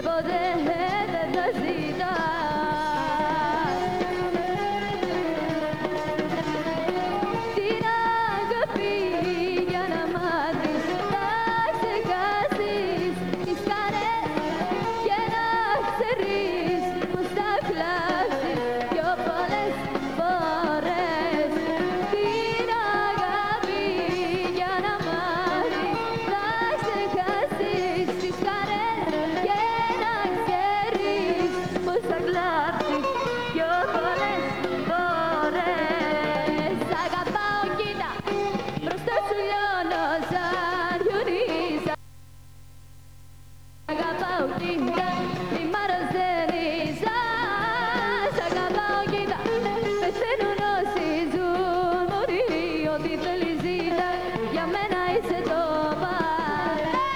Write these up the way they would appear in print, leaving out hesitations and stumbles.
ποτέ δεν τα ζητάς. Την αγάπη για να μάθεις να ξεχάσεις τις χαρές και να ξέρεις πως θα κλάψεις πιο πολλές φορές. Την αγάπη για να μάθεις να ξεχάσεις τις χαρές και να ξέρεις πως θα κλάψεις πιο πολλές φορές. Σ' αγαπάω, κοίτα, μπροστά σου λιώνω σαν γιονίζα. Σ' αγαπάω, κοίτα, μη μ' αρρωσταίνεις. Σ' αγαπάω, κοίτα, πεθαίνουν όσοι ζουν μωροί. Ό,τι θέλεις ζήτα, για μένα είσαι το παν.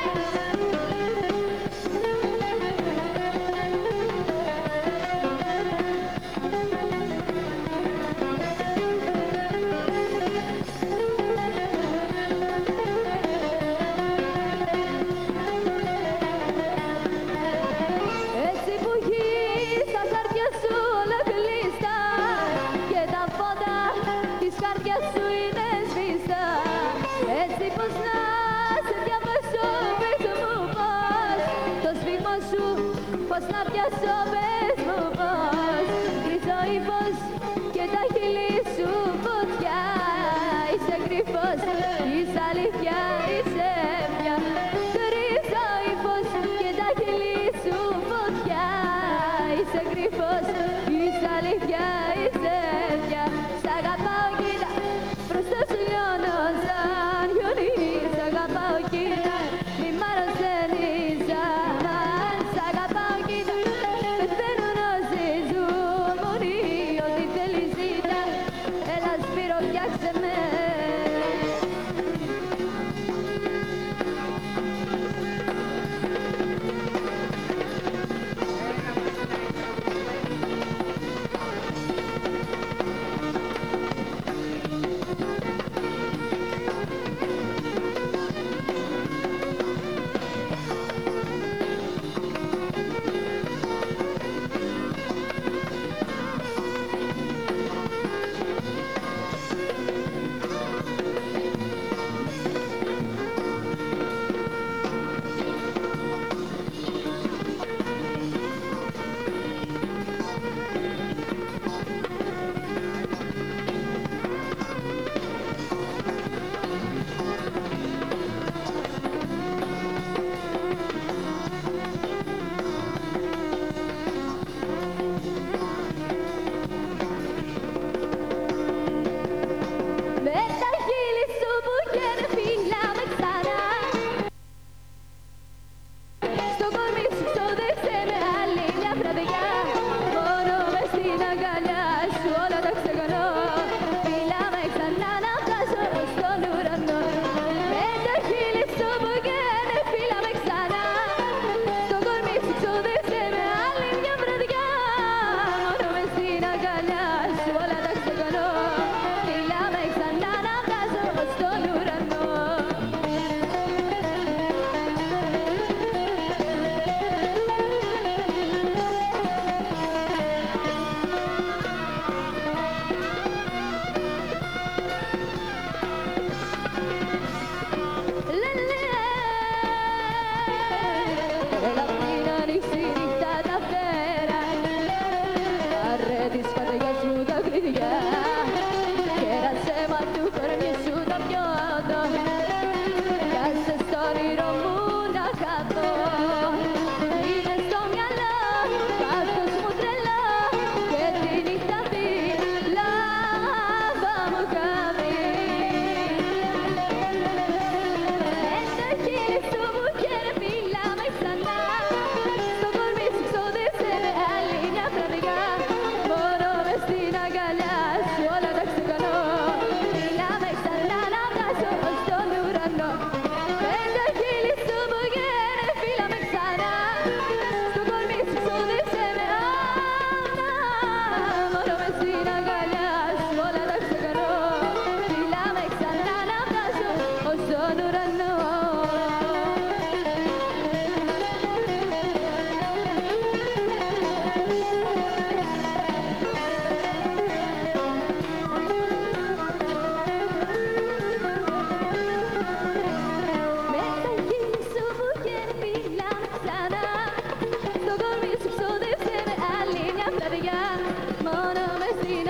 Έτσι που έχεις τα χάρτια σου όλα κλειστά και τα φώτα της καρδιάς σου είναι σβηστά. Έτσι πως να σε διαβάσω, πες μου πως το σφίγμα σου πως να πιάσω, πες μου πως γκρίζο ύφος και τα χείλη σου φωτιά. Είσαι κρυφός, είσαι αλήθεια, είσαι πια γκρίζο ύφος και τα χείλη σου φωτιά. Είσαι κρυφός, είσαι αλήθεια, είσαι πια. Σ' αγαπάω, κοίτα, μπροστά σου λιώνω σαν γιονί. Σ' αγαπάω, κοίτα, μη μ' αρρωσταίνεις. Σ' αγαπάω, κοίτα, πεθαίνουν όσοι ζουν μωροί. Ό,τι θέλεις ζήτα, έλα Σπύρο, φτιάξε με.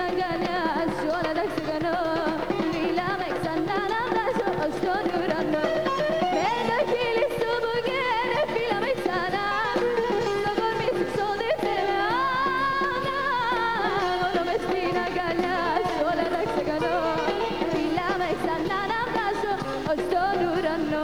αγκαλιά σου όλα τα ξεχνώ. Μιλάμε ξανά να φτάσω ως τον ουρανό. Με το χείλη σου που καίνε φύλαμε ξανά. Στο κορμί σου ξόδεψε με άνα. Μόνο μες στην αγκαλιά σου όλα τα ξεχνώ. Μιλάμε ξανά να φτάσω ως τον ουρανό.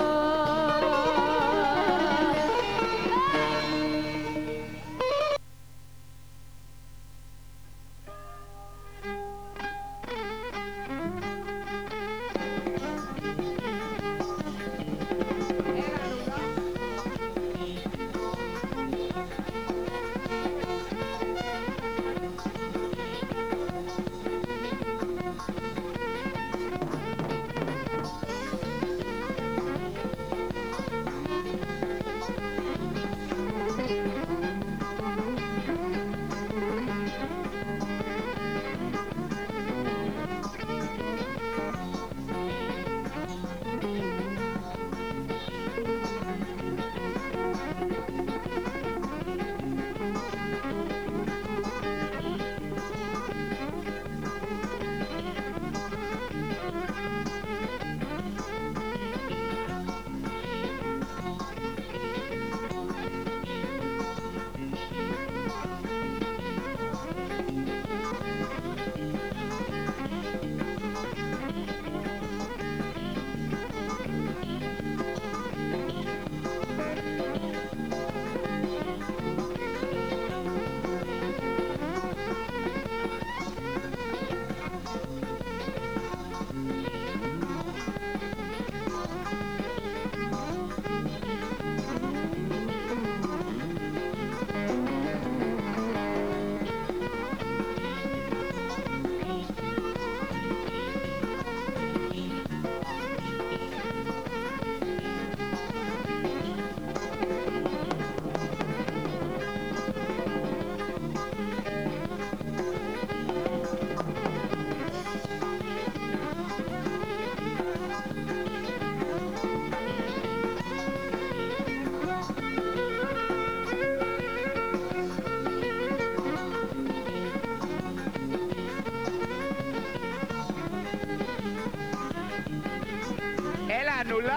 Ανούλα.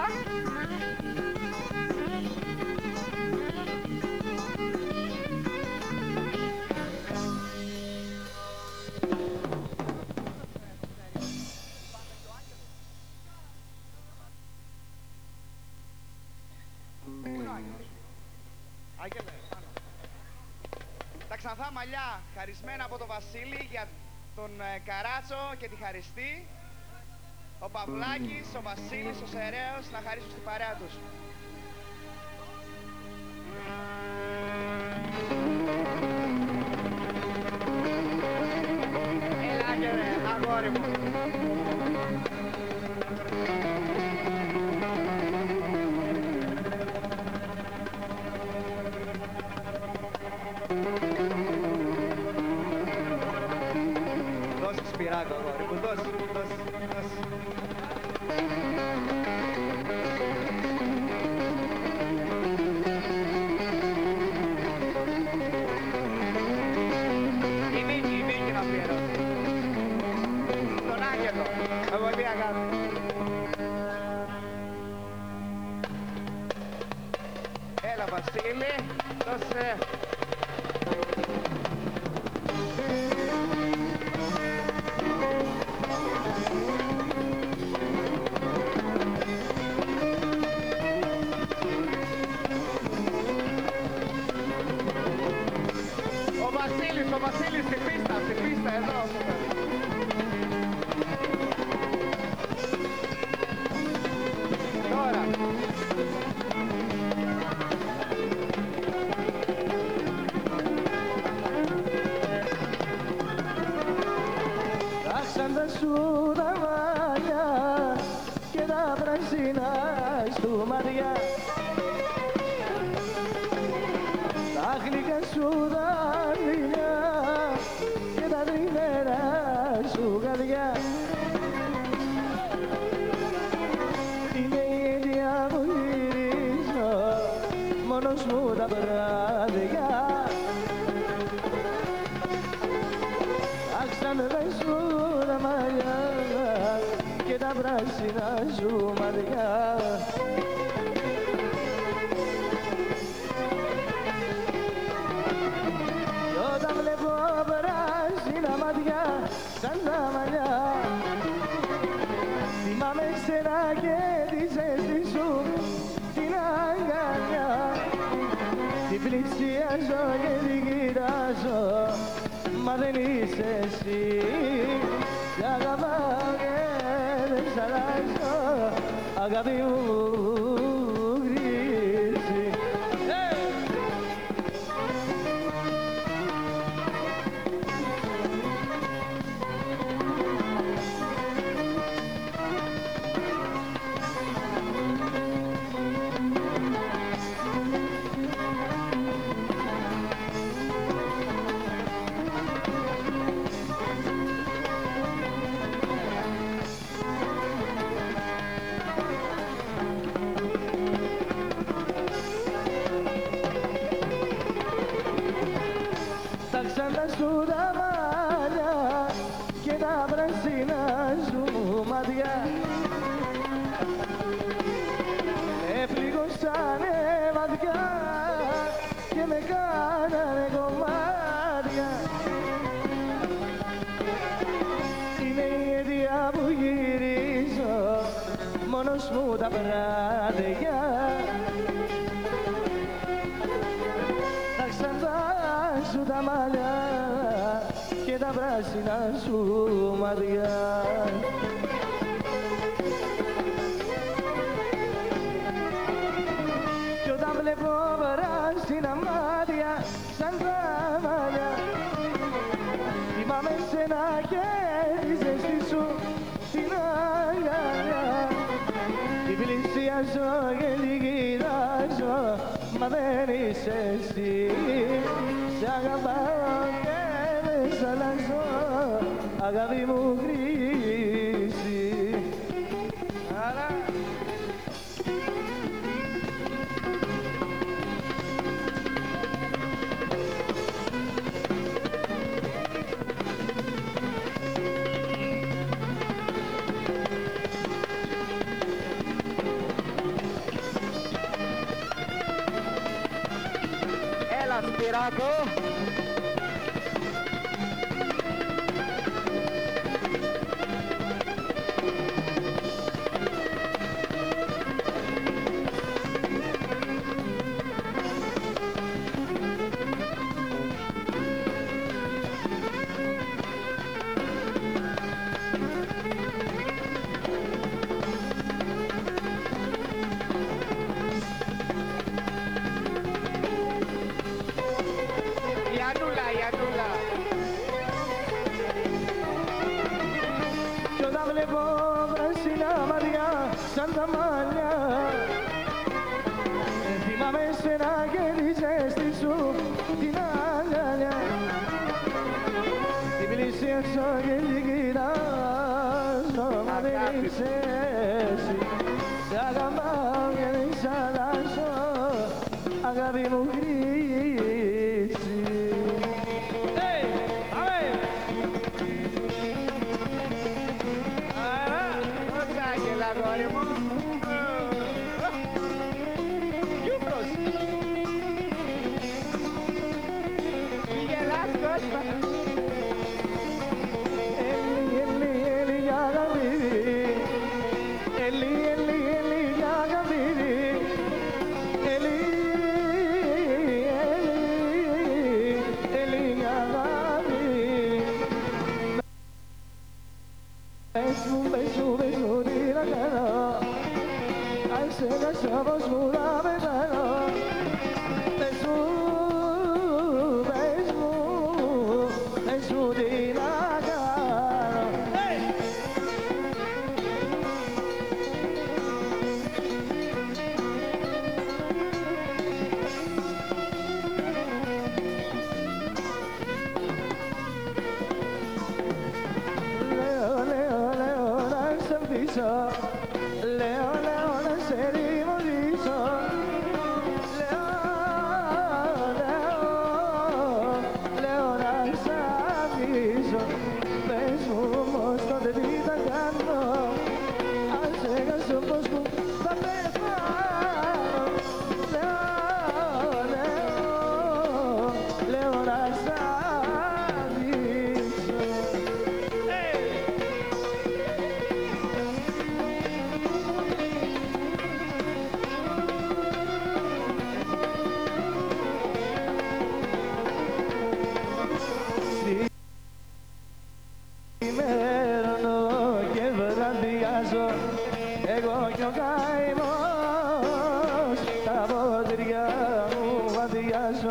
Τα ξανθά μαλλιά χαρισμένα από τον Βασίλη για τον Καράτσο και τη Χαριστή. Ο Παυλάκης, ο Βασίλης, ο Σεραίος να χαρίσουν στην παρέα τους. Έλα Άγγελε, αγόρι μου. Δώσε σπυράκο αγόρι μου, δώσε. Η Νίκη να αφιερώσει. Τον Άγγελο, με πολύ αγάπη. Έλα Βασίλη, δώσε. Ο Βασίλης στην πίστα, εδώ. Τώρα. Τα ξάντα σου τα μάτια και τα πράσινα σου μάτια, τα γλυκά σου τα φιλιά και τα τριμμένα σου καρδιά. Την ίδια που γυρίζω μόνος μου τα βράδια. σαν σου τα μαλλιά και τα πράσινα σου μάτια. Κι όταν βλέπω πράσινα μάτια σαν τα μαλλιά, θυμάμαι σένα και τη ζέστη σου την αγκαλιά. Την πλησιάζω και την κοιτάζω, μα δεν είσαι εσύ. Σ' αγαπάω και δεν σ' αλλάζω, αγάπη μου χρήση. Τα ξάντα σου τα μάτια και τα πράσινα σου μάτια με πληγώσανε βαθιά και με κάνανε κομμάτια. Είναι η αιτία που γυρίζω μόνος μου τα βράδια. Τα ξάντα σου τα μαλλιά και τα πράσινα σου μάτια. Κι όταν βλέπω πράσινα μάτια σαν τα μαλλιά, θυμάμαι σένα και τη ζέστη σου την αγκαλιά. Την πλησιάζω και την κοιτάζω, μα δεν είσαι εσύ. Σ' αγαπάω και δεν σ' αλλάζω, αγάπη μου χρήση. Άρα. Έλα Σπυράκο. Κι όταν βλέπω πράσινα μάτια σαν τα μαλλιά, θυμάμαι σένα και τη ζέστη σου την αγκαλιά. Την πλησιάζω και την κοιτάζω, μα δεν είσαι εσύ. Σ' αγαπάω και δεν σ' αλλάζω, αγάπη μου χρήση. Αγόρι μου. Γιούφρος. Μη γελάς Κώστα. Έλλη, για γαβίδι. Έλλη, για γαβίδι. Έλλη, για γαβίδι. Πες μου τι να κάνω, αν σε δώσω πως μου να πεθάνω. Πες μου τι να κάνω. Λέω να σε αφήσω, λέω να σε ρημωδίσω.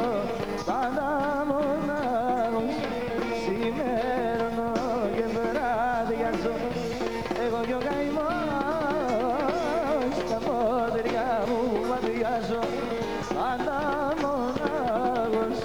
πάντα μονάχος σημερινό και βραδιάζω εγώ κι ο καημός τα πόδια μου βαδιάζω πάντα μονάχος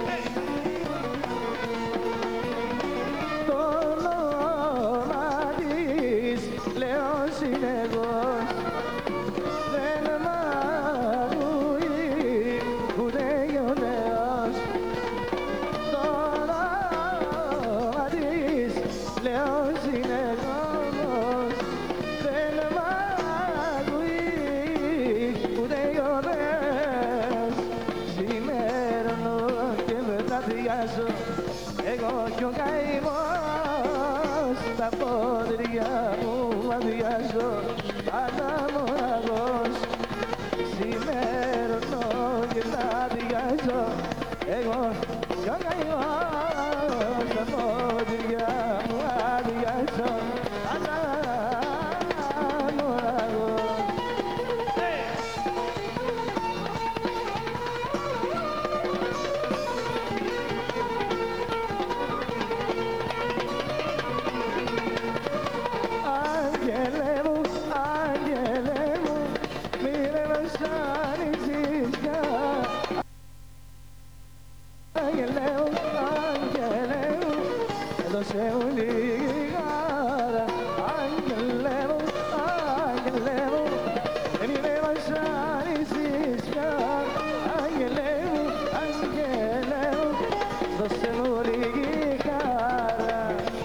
το όνομα της λέω συνεχώς δεν μ' ακούει ούτε κι ο Θεός το όνομα της λέω συνεχώς δεν μ' ακούει ούτε κι ο Θεός σημερινό και βραδιάζω εγώ κι ο καημός τα πόδια μου βαδιάζω πάντα μοναχός σημερινό και βραδιάζω εγώ κι ο καημός τα πόδια μου βαδιάζω πάντα μοναχός. Άγγελε μου, μη με βασανίζεις πια. Άγγελε μου, δώσε μου λίγη χαρά. Άγγελε μου, μη με βασανίζεις πια. Άγγελε μου, δώσε μου λίγη χαρά.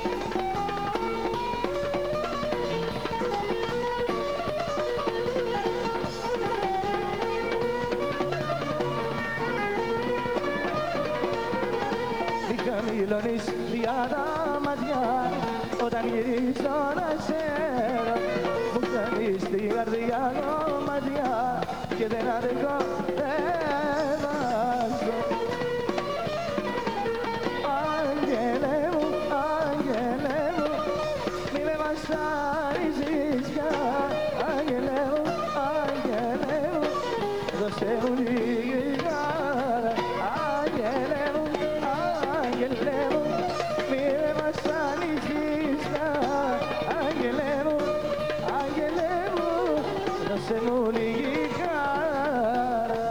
Χαμηλώνεις δια τα μάτια όταν γυρίζω να σέρω μου κάνεις την καρδιά κομμάτια και δεν αντέχω, δεν βάζω. Άγγελε μου, μη με βασανίζεις πια. Άγγελε μου, δώσε μου λίγη χαρά. Άγγελε μου, μη με βασανίζεις πια. Άγγελε μου, δώσε μου λίγη χαρά.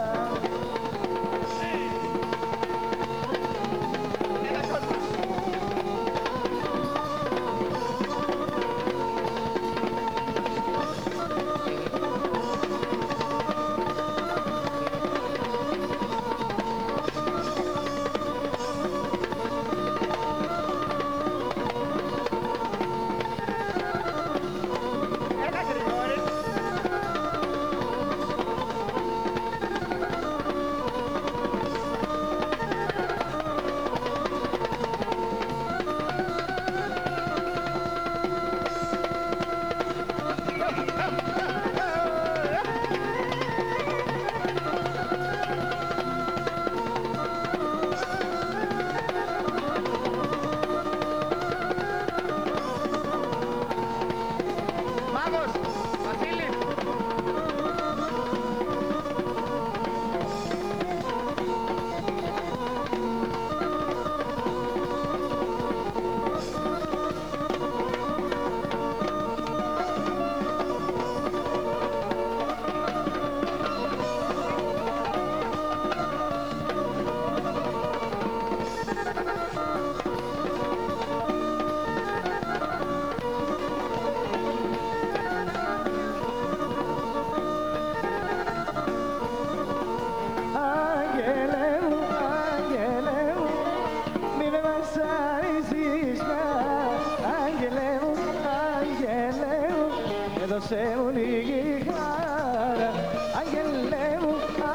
δώσε μου λίγη χαρά. Άγγελε μου,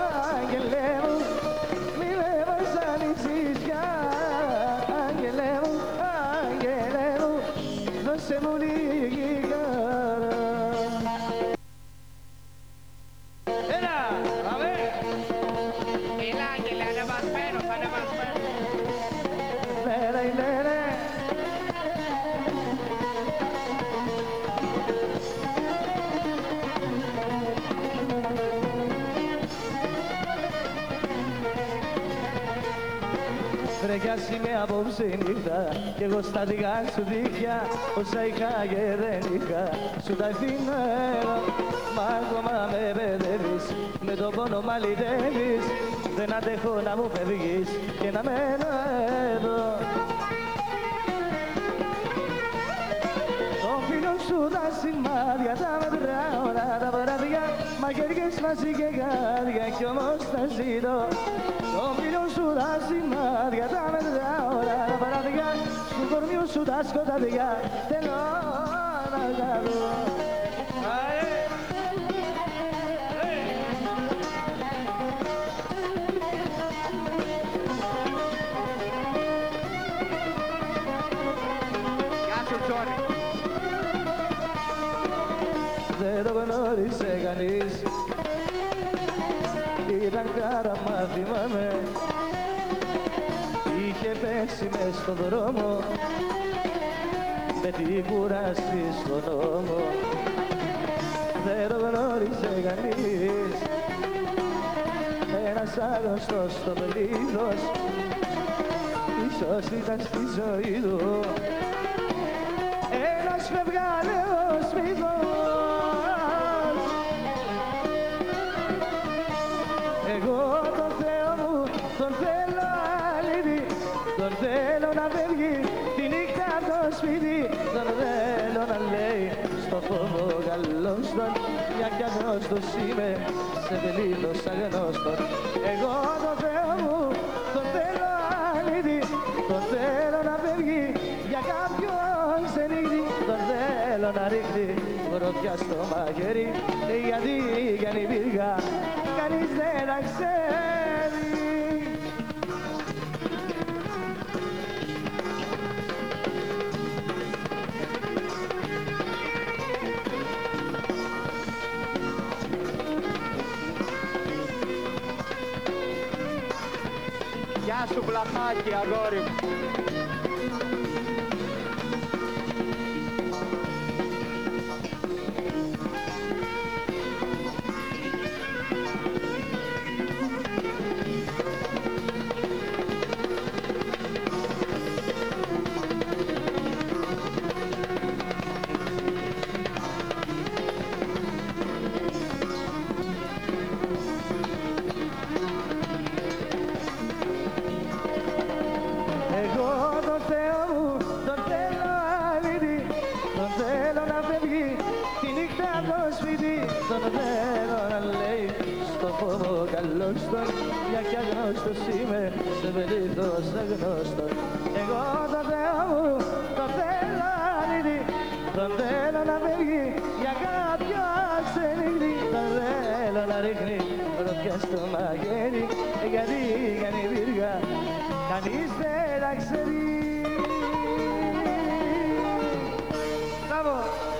μη με βασανίσεις πια. Άγγελε μου, δώσε μου λίγη χαρά. Έλα, πάμε! Έλα, Άγγελε, ανεβασμένος. Λέρε. Βρε κι ας είμαι απόψε νύχτα κι εγώ στα δικά σου δίχτυα όσα είχα και δεν είχα σου τα αφήνω εδώ. Μα ακόμα με παιδεύεις, με τον πόνο μ' αλυτεύεις. Δεν αντέχω να μου φεύγεις και να μένω εδώ. Το φίλο σου τα σημάδια τα μετράω όλα τα βράδια, μαχαιριές μαζί και γάδια κι όμως τα ζητώ. Το φίλο σου τα σημάδια τα μετράω όλα τα βράδια, του κορμιού σου τα σκοτάδια θέλω να τα δω. Δεν το γνώρισε κανείς, ήταν κάραμα θυμάμαι. Είχε πέσει μες στον δρόμο με την κούραση στον νόμο. Δεν το γνώρισε κανείς, ένας άγνωστος στο πλήθος, ίσως ήταν στη ζωή του ένας φευγάλεος μύθος. Εγώ τον Θεό μου τον θέλω αλήτη, τον θέλω να φεύγει τη νύχτα από το σπίτι, τον θέλω να λέει στο φόβο καλός τον, μια κι αγνώστος είμαι σε πελίδος αγνώστον. Εγώ τον Θεό μου τον θέλω αλήτη, τον θέλω να φεύγει για κάποιον ξενύχτη, τον θέλω να ρίχνει γροθιά στο μαχαίρι, γιατί κι αν υπήρχα κανείς δεν τα ξέρει. Γεια σου Βλαχάκη, αγόρι μου. Τον θέλω να λέει στο φόβο καλός τον, μια κι αγνώστος είμαι σε πελήθος αγνώστον. Εγώ τον Θεό μου τον θέλω αλήτη, τον θέλω να φεύγει για κάποιο ξενύχτη, τον θέλω να ρίχνει γροθιά στο μαχαίρι, γιατί κάνει πύργα κανείς δεν τα ξέρει. Μπράβο!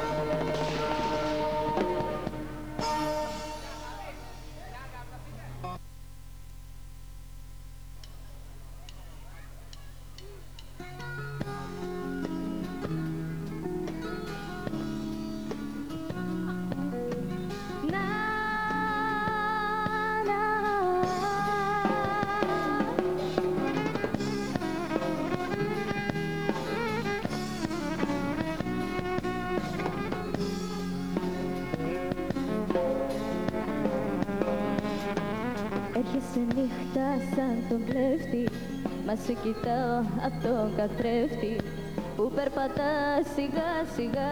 Έρχεσαι νύχτα σαν τον κλέφτη, μα σε κοιτάω απ' τον καθρέφτη που περπατά σιγά σιγά.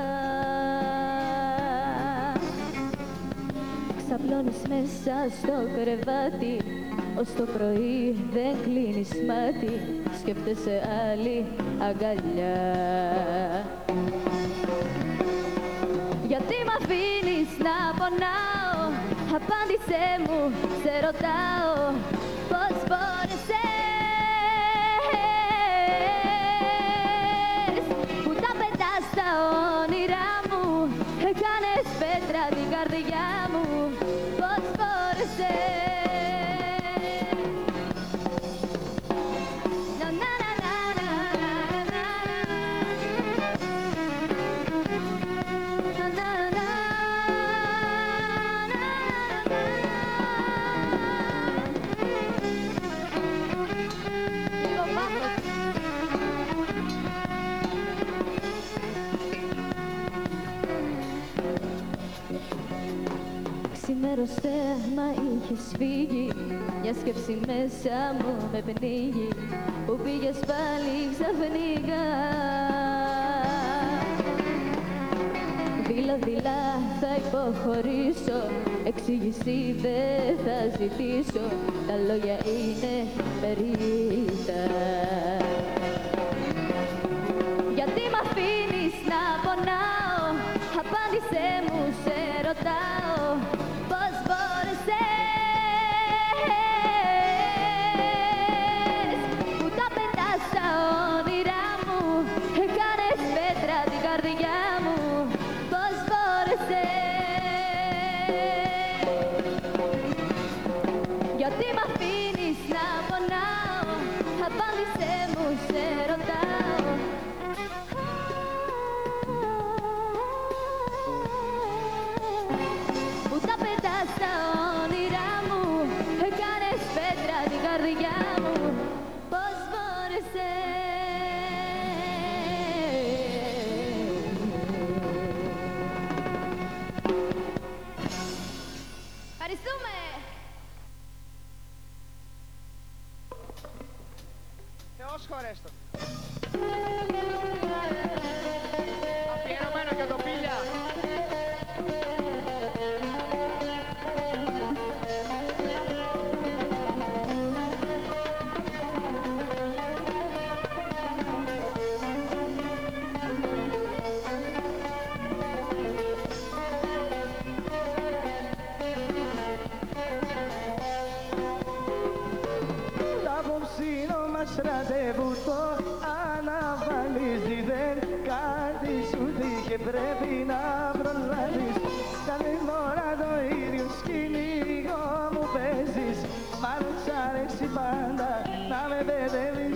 Ξαπλώνεις μέσα στο κρεβάτι, ως το πρωί δεν κλείνεις μάτι, σκέφτεσαι άλλη αγκαλιά. Γιατί μ' αφήνεις να πονάω, απάντησέ μου, σε ρωτάω πώς μπόρεσες που τα πετάς στα όνειρά μου, έκανες πέτρα την καρδιά μου, πώς μπόρεσες. το στέμμα είχες φύγει, μια σκέψη μέσα μου με πνίγει, που πήγες πάλι ξαφνικά. Δειλά-δειλά θα υποχωρήσω, εξήγηση δεν θα ζητήσω, τα λόγια είναι περίτα. Γιατί μ' αφήνεις να πονάω, απάντησέ μου, σε ρωτάω, πώς μπόρεσες που τα πετάς στα όνειρά μου, έκανες πέτρα την καρδιά μου, πώς μπόρεσες. Γιατί μ' αφήνεις να πονάω, απάντησέ μου, σε ρωτάω. Που τα πετάς στα όνειρά μου, έκανες πέτρα την καρδιά μου, πώς μπόρεσες. Ευχαριστούμε! Θεός χωρέστο. Αφιερωμένο για το Πίλια. Τα απόψινο μας ραντεβού το αναβαλίζει, δεν κάτι σου τύχε, πρέπει να προλάβεις. Κάθε φορά το ίδιο σκηνικό μου παίζεις, μάλλον σ' αρέσει πάντα να με παιδεύεις.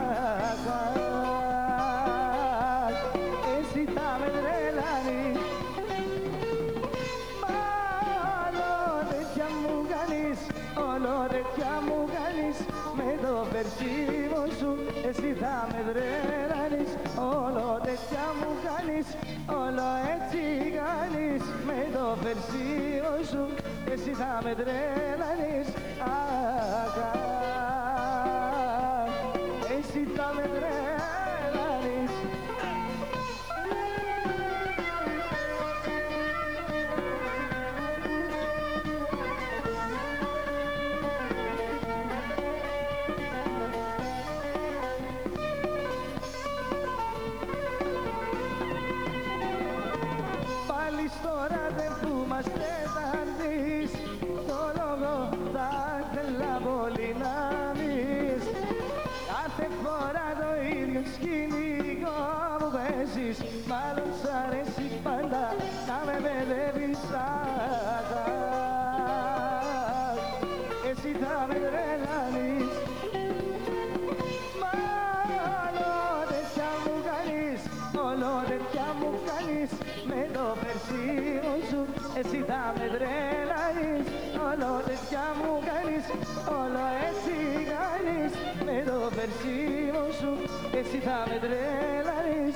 Εσύ θα με τρελάνεις, μάλλον τέτοια μου κάνεις, όλο τέτοια μου κάνεις, με το περσίβο σου εσύ θα με τρελάνεις. Όλο τέτοια μου κάνεις, όλο έτσι κάνεις, με το περσίβο σου εσύ θα με τρελάνεις. Εσύ θα με τρελάνεις. Πάλι στο ραντεβού μας δεν δεις, το λόγο θα ήθελα πολύ να δεις. Κάθε φορά το ίδιο σκηνικό μου παίζεις, μάλλον σ' αρέσει πάντα να με παιδεύεις. Εσύ θα με τρελάνεις, μάλλον τέτοια μου κάνεις, όλο τέτοια μου κάνεις, με το περσίβο σου εσύ θα με τρελάνεις. Όλο τέτοια μου κάνεις, όλο έτσι κάνεις, με το περσίβο σου εσύ θα με τρελάνεις.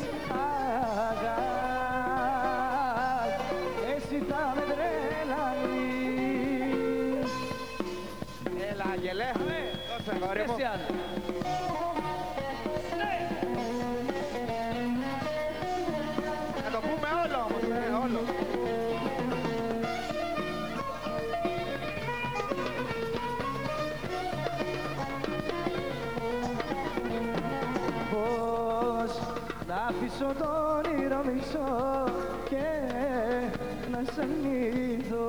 Εσύ θα με τρελάνεις. Έλα, Άγγελε. Δώσε, αγόρι μου. Να το πούμε όλο όμως, όλο. Πώς να αφήσω το όνειρο μισό και να σ' αρνηθώ.